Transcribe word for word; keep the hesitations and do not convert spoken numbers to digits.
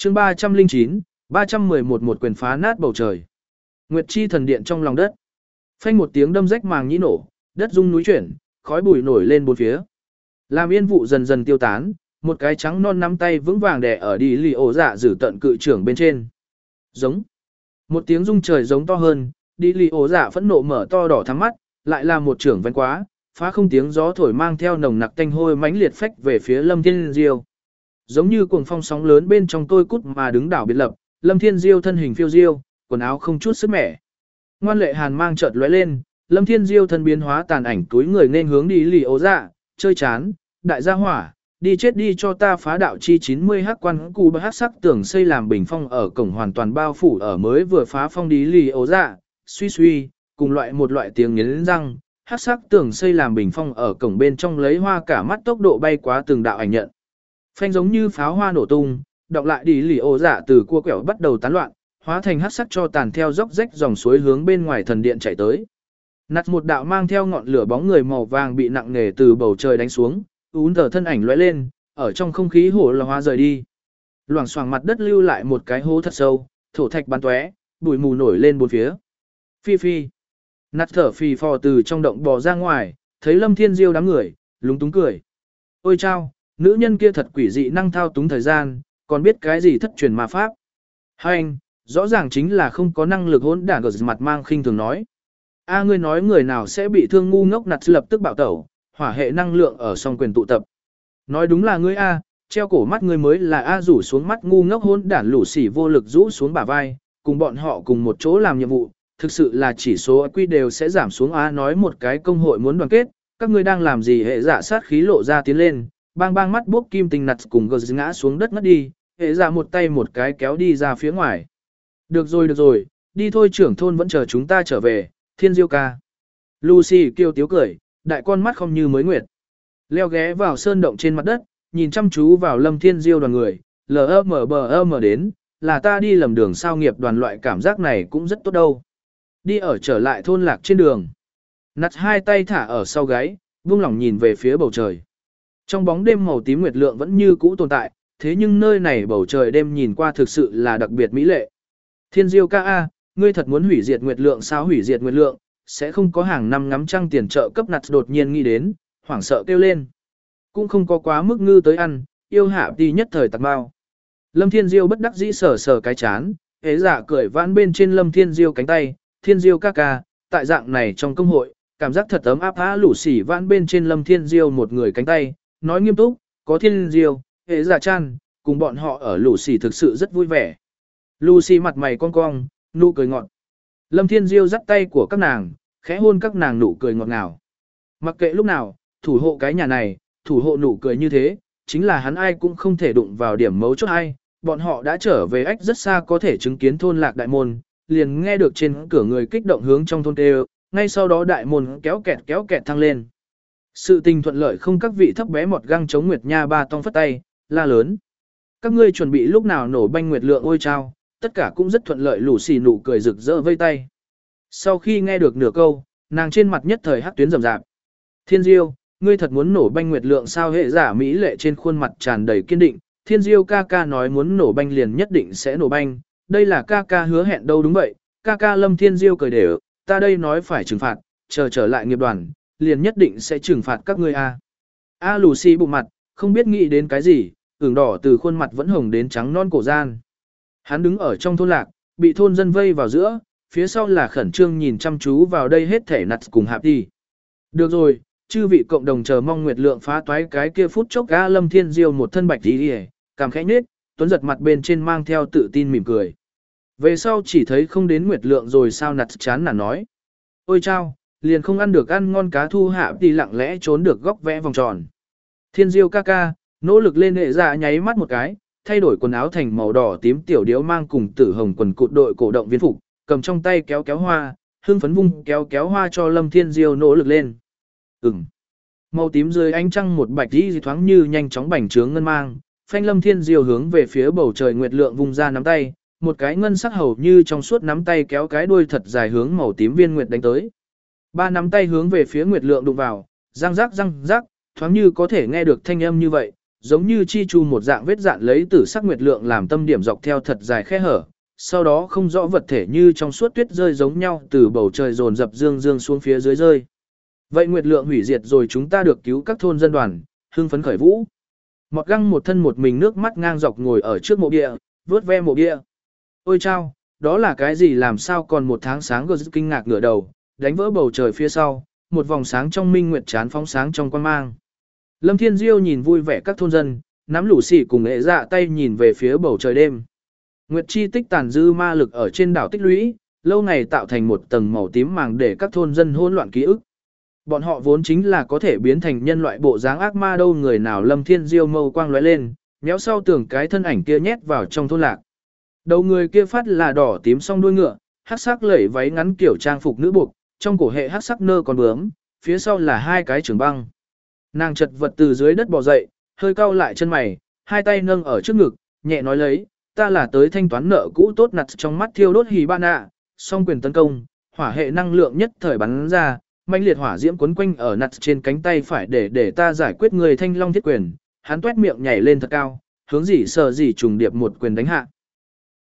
chương ba trăm lẻ chín, ba trăm mười một một quyền phá nát bầu trời. Nguyệt chi thần điện trong lòng đất. Phanh một tiếng đâm rách màng nhĩ nổ, đất rung núi chuyển, khói bụi nổi lên bốn phía. Làm yên vụ dần dần tiêu tán, một cái trắng non nắm tay vững vàng đè ở đi lì ổ dạ giữ tận cự trưởng bên trên. Giống. Một tiếng rung trời giống to hơn, đi lì ổ dạ phẫn nộ mở to đỏ thắm mắt, lại là một trưởng vén quá, phá không tiếng gió thổi mang theo nồng nặc tanh hôi mãnh liệt phách về phía Lâm Thiên Diêu. Giống như cuồng phong sóng lớn bên trong tôi cút mà đứng đảo biệt lập, Lâm Thiên Diêu thân hình phiêu diêu, quần áo không chút sức mẻ. Ngoan lệ hàn mang chợt lóe lên, Lâm Thiên Diêu thân biến hóa tàn ảnh túi người nên hướng đi lì ố dạ, chơi chán, đại gia hỏa, đi chết đi cho ta phá đạo chi chín mươi hắc quan cụ bờ hắc sắc tưởng xây làm bình phong ở cổng hoàn toàn bao phủ ở mới vừa phá phong đi lì ố dạ, suy suy, cùng loại một loại tiếng nghiến răng, hắc sắc tưởng xây làm bình phong ở cổng bên trong lấy hoa cả mắt tốc độ bay quá từng đạo ảnh nhận. Phanh giống như pháo hoa nổ tung, đọc lại đi lì ố dạ từ cua quẹo bắt đầu tán loạn, hóa thành hắc sắc cho tàn theo dốc rách dòng suối hướng bên ngoài thần điện chạy tới. Nặt một đạo mang theo ngọn lửa bóng người màu vàng bị nặng nề từ bầu trời đánh xuống, ún tờ thân ảnh lóe lên, ở trong không khí hổ là hóa rời đi. Loảng xoảng mặt đất lưu lại một cái hố thật sâu, thổ thạch bắn tóe, bụi mù nổi lên bốn phía. Phi phi. Nặt thở phì phò từ trong động bò ra ngoài, thấy Lâm Thiên Diêu đám người, lúng túng cười. Ôi chao, nữ nhân kia thật quỷ dị năng thao túng thời gian, còn biết cái gì thất truyền ma pháp. Hành, rõ ràng chính là không có năng lực hỗn đản, ở mặt mang khinh thường nói. A ngươi nói người nào sẽ bị thương ngu ngốc, nặt lập tức bạo tẩu, hỏa hệ năng lượng ở song quyền tụ tập. Nói đúng là ngươi A, treo cổ mắt ngươi mới là A, rủ xuống mắt ngu ngốc hỗn đản lũ sỉ vô lực rũ xuống bả vai, cùng bọn họ cùng một chỗ làm nhiệm vụ, thực sự là chỉ số quy đều sẽ giảm xuống. A nói một cái công hội muốn đoàn kết, các ngươi đang làm gì? Hệ dạ sát khí lộ ra tiến lên, bang bang mắt bốc kim tình nặt cùng gờ ngã xuống đất ngất đi, hệ dạ một tay một cái kéo đi ra phía ngoài. Được rồi được rồi, đi thôi, trưởng thôn vẫn chờ chúng ta trở về, Thiên Diêu ca. Lucy kêu tiếu cười, đại con mắt không như mới nguyệt. Leo ghé vào sơn động trên mặt đất, nhìn chăm chú vào Lâm Thiên Diêu đoàn người, lờ mờ bờ mờ đến, là ta đi lầm đường sao, nghiệp đoàn loại cảm giác này cũng rất tốt đâu. Đi ở trở lại thôn lạc trên đường. Nặt hai tay thả ở sau gáy, vung lỏng nhìn về phía bầu trời. Trong bóng đêm màu tím nguyệt lượng vẫn như cũ tồn tại, thế nhưng nơi này bầu trời đêm nhìn qua thực sự là đặc biệt mỹ lệ. Thiên Diêu ca a, ngươi thật muốn hủy diệt nguyệt lượng sao? Hủy diệt nguyệt lượng, sẽ không có hàng năm ngắm trăng tiền trợ cấp. Nặt đột nhiên nghĩ đến, hoảng sợ kêu lên. Cũng không có quá mức ngư tới ăn, yêu hạ đi nhất thời tạc bao. Lâm Thiên Diêu bất đắc dĩ sờ sờ cái chán, hế dạ cười vãn bên trên Lâm Thiên Diêu cánh tay. Thiên Diêu ca ca, tại dạng này trong công hội, cảm giác thật ấm áp á. Lũ xỉ vãn bên trên Lâm Thiên Diêu một người cánh tay, nói nghiêm túc, có Thiên Diêu, hế dạ chan, cùng bọn họ ở lũ xỉ thực sự rất vui vẻ. Lucy mặt mày cong cong, nụ cười ngọt. Lâm Thiên Diêu dắt tay của các nàng, khẽ hôn các nàng, nụ cười ngọt ngào. Mặc kệ lúc nào, thủ hộ cái nhà này, thủ hộ nụ cười như thế, chính là hắn ai cũng không thể đụng vào điểm mấu chốt ai. Bọn họ đã trở về ách rất xa, có thể chứng kiến thôn lạc đại môn, liền nghe được trên cửa người kích động hướng trong thôn kêu, ngay sau đó đại môn kéo kẹt kéo kẹt thăng lên. Sự tình thuận lợi không? Các vị thấp bé mọt găng chống Nguyệt Nha ba tong phất tay, la lớn. Các ngươi chuẩn bị lúc nào nổ banh nguyệt lượng? Ôi chao, tất cả cũng rất thuận lợi. Lũ xì nụ cười rực rỡ vây tay. Sau khi nghe được nửa câu, nàng trên mặt nhất thời hắc tuyến rầm rạp. Thiên Diêu, ngươi thật muốn nổ banh nguyệt lượng sao? Hệ giả mỹ lệ trên khuôn mặt tràn đầy kiên định. Thiên Diêu ca ca nói muốn nổ banh liền nhất định sẽ nổ banh, đây là ca ca hứa hẹn đâu. Đúng vậy, ca ca. Lâm Thiên Diêu cười đều, ta đây nói phải trừng phạt, chờ trở lại nghiệp đoàn, liền nhất định sẽ trừng phạt các ngươi a. A lù xì bụng mặt, không biết nghĩ đến cái gì, ửng đỏ từ khuôn mặt vẫn hồng đến trắng non cổ gian. Hắn đứng ở trong thôn lạc, bị thôn dân vây vào giữa, phía sau là khẩn trương nhìn chăm chú vào đây hết thể nặt cùng hạp đi. Được rồi, chư vị cộng đồng chờ mong nguyệt lượng phá toái cái kia phút chốc. A Lâm Thiên Diêu một thân bạch đi đi, cảm khẽ nhếch, tuấn giật mặt bên trên mang theo tự tin mỉm cười. Về sau chỉ thấy không đến nguyệt lượng rồi sao? Nặt chán nản nói. Ôi chao, liền không ăn được ăn ngon cá thu hạ đi lặng lẽ trốn được góc vẽ vòng tròn. Thiên Diêu ca ca, nỗ lực lên. Hệ dạ nháy mắt một cái, thay đổi quần áo thành màu đỏ tím tiểu điếu mang cùng tử hồng quần cụt đội cổ động viên phục, cầm trong tay kéo kéo hoa, hương phấn vung kéo kéo hoa cho Lâm Thiên Diêu nỗ lực lên. Ừm. Màu tím dưới ánh trăng một bạch đi thoáng như nhanh chóng bành trướng ngân mang, phanh Lâm Thiên Diêu hướng về phía bầu trời nguyệt lượng vung ra nắm tay, một cái ngân sắc hầu như trong suốt nắm tay kéo cái đuôi thật dài hướng màu tím viên nguyệt đánh tới. Ba nắm tay hướng về phía nguyệt lượng đụng vào, răng rắc răng rắc, thoáng như có thể nghe được thanh âm như vậy, giống như chi chu một dạng vết dạn lấy tử sắc nguyệt lượng làm tâm điểm dọc theo thật dài khe hở, sau đó không rõ vật thể như trong suốt tuyết rơi giống nhau từ bầu trời dồn dập dương dương xuống phía dưới rơi. Vậy nguyệt lượng hủy diệt rồi chúng ta được cứu các thôn dân đoàn, hưng phấn khởi vũ. Mọt Găng một thân một mình nước mắt ngang dọc ngồi ở trước mộ bia, vớt ve mộ bia. Ôi chao, đó là cái gì làm sao còn một tháng sáng gờ kinh ngạc ngửa đầu, đánh vỡ bầu trời phía sau, một vòng sáng trong minh nguyệt chán phóng sáng trong quan mang. Lâm Thiên Diêu nhìn vui vẻ các thôn dân, nắm lũ xỉ cùng nghệ dạ tay nhìn về phía bầu trời đêm. Nguyệt chi tích tàn dư ma lực ở trên đảo tích lũy, lâu ngày tạo thành một tầng màu tím màng để các thôn dân hỗn loạn ký ức. Bọn họ vốn chính là có thể biến thành nhân loại bộ dáng ác ma đâu, người nào Lâm Thiên Diêu mâu quang lóe lên, méo sau tưởng cái thân ảnh kia nhét vào trong thôn lạc. Đầu người kia phát là đỏ tím song đuôi ngựa, hắc sắc lẫy váy ngắn kiểu trang phục nữ buộc, trong cổ hệ hắc sắc nơ còn bướm, phía sau là hai cái trường băng. Nàng chật vật từ dưới đất bò dậy, hơi cau lại chân mày, hai tay nâng ở trước ngực, nhẹ nói lấy, ta là tới thanh toán nợ cũ tốt nặt trong mắt thiêu đốt hì ban ạ, song quyền tấn công, hỏa hệ năng lượng nhất thời bắn ra, mãnh liệt hỏa diễm quấn quanh ở nặt trên cánh tay phải để để ta giải quyết người thanh long thiết quyền, hắn tuét miệng nhảy lên thật cao, hướng dỉ sờ dỉ trùng điệp một quyền đánh hạ.